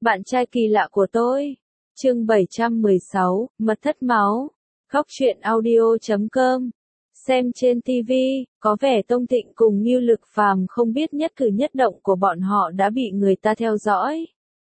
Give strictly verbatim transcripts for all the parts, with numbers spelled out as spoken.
Bạn trai kỳ lạ của tôi. Chương bảy trăm mười sáu, Mật thất máu. Góc truyện audio chấm com. Xem trên ti vi, có vẻ Tông Thịnh cùng Ngưu Lực Phàm không biết nhất cử nhất động của bọn họ đã bị người ta theo dõi.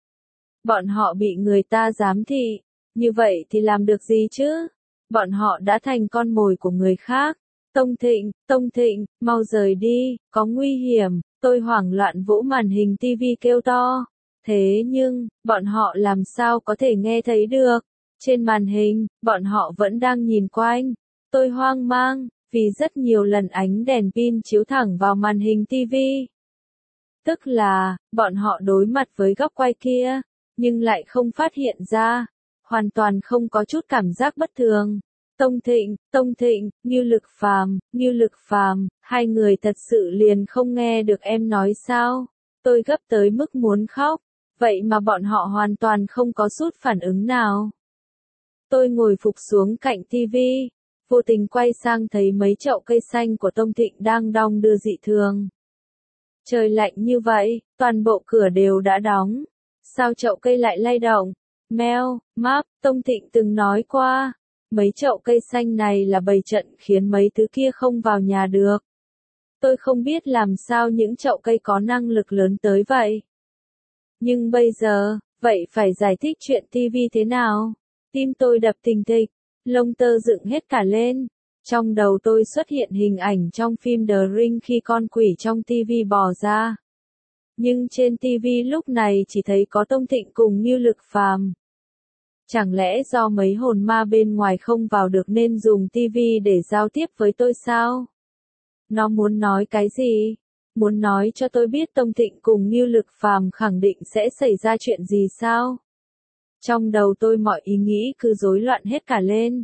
Bọn họ bị người ta giám thị, như vậy thì làm được gì chứ? Bọn họ đã thành con mồi của người khác. Tông Thịnh, Tông Thịnh, mau rời đi, có nguy hiểm. Tôi hoảng loạn vỗ màn hình ti vi kêu to. Thế nhưng, bọn họ làm sao có thể nghe thấy được? Trên màn hình, bọn họ vẫn đang nhìn quanh. Tôi hoang mang, vì rất nhiều lần ánh đèn pin chiếu thẳng vào màn hình ti vi. Tức là, bọn họ đối mặt với góc quay kia, nhưng lại không phát hiện ra. Hoàn toàn không có chút cảm giác bất thường. Tông Thịnh, Tông Thịnh, Ngưu Lực Phàm, Ngưu Lực Phàm, hai người thật sự liền không nghe được em nói sao? Tôi gấp tới mức muốn khóc, vậy mà bọn họ hoàn toàn không có chút phản ứng nào. Tôi ngồi phục xuống cạnh ti vi, vô tình quay sang thấy mấy chậu cây xanh của Tông Thịnh đang đong đưa dị thường. Trời lạnh như vậy, toàn bộ cửa đều đã đóng. Sao chậu cây lại lay động? Meo, map, Tông Thịnh từng nói qua. Mấy chậu cây xanh này là bày trận khiến mấy thứ kia không vào nhà được. Tôi không biết làm sao những chậu cây có năng lực lớn tới vậy. Nhưng bây giờ, vậy phải giải thích chuyện ti vi thế nào? Tim tôi đập thình thịch, lông tơ dựng hết cả lên. Trong đầu tôi xuất hiện hình ảnh trong phim The Ring khi con quỷ trong ti vi bò ra. Nhưng trên ti vi lúc này chỉ thấy có Tông Thịnh cùng Ngưu Lực Phàm. Chẳng lẽ do mấy hồn ma bên ngoài không vào được nên dùng ti vi để giao tiếp với tôi sao? Nó muốn nói cái gì? Muốn nói cho tôi biết Tông Thịnh cùng Ngưu Lực Phàm khẳng định sẽ xảy ra chuyện gì sao? Trong đầu tôi mọi ý nghĩ cứ rối loạn hết cả lên.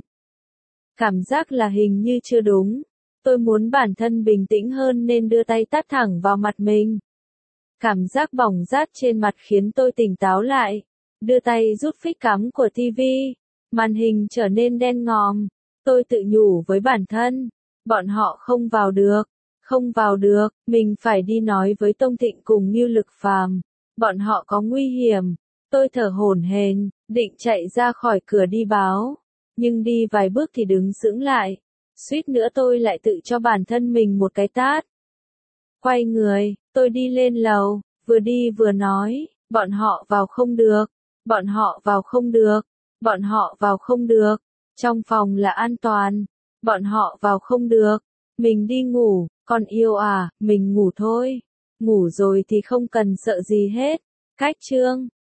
Cảm giác là hình như chưa đúng. Tôi muốn bản thân bình tĩnh hơn nên đưa tay tát thẳng vào mặt mình. Cảm giác bỏng rát trên mặt khiến tôi tỉnh táo lại. Đưa tay rút phích cắm của ti vi. Màn hình trở nên đen ngòm. Tôi tự nhủ với bản thân. Bọn họ không vào được. Không vào được, mình phải đi nói với Tông Thịnh cùng Ngưu Lực Phàm. Bọn họ có nguy hiểm. Tôi thở hổn hển, định chạy ra khỏi cửa đi báo. Nhưng đi vài bước thì đứng sững lại. Suýt nữa tôi lại tự cho bản thân mình một cái tát. Quay người, tôi đi lên lầu, vừa đi vừa nói, bọn họ vào không được. Bọn họ vào không được. Bọn họ vào không được. Trong phòng là an toàn. Bọn họ vào không được. Mình đi ngủ, con yêu à, mình ngủ thôi. Ngủ rồi thì không cần sợ gì hết. Cách chương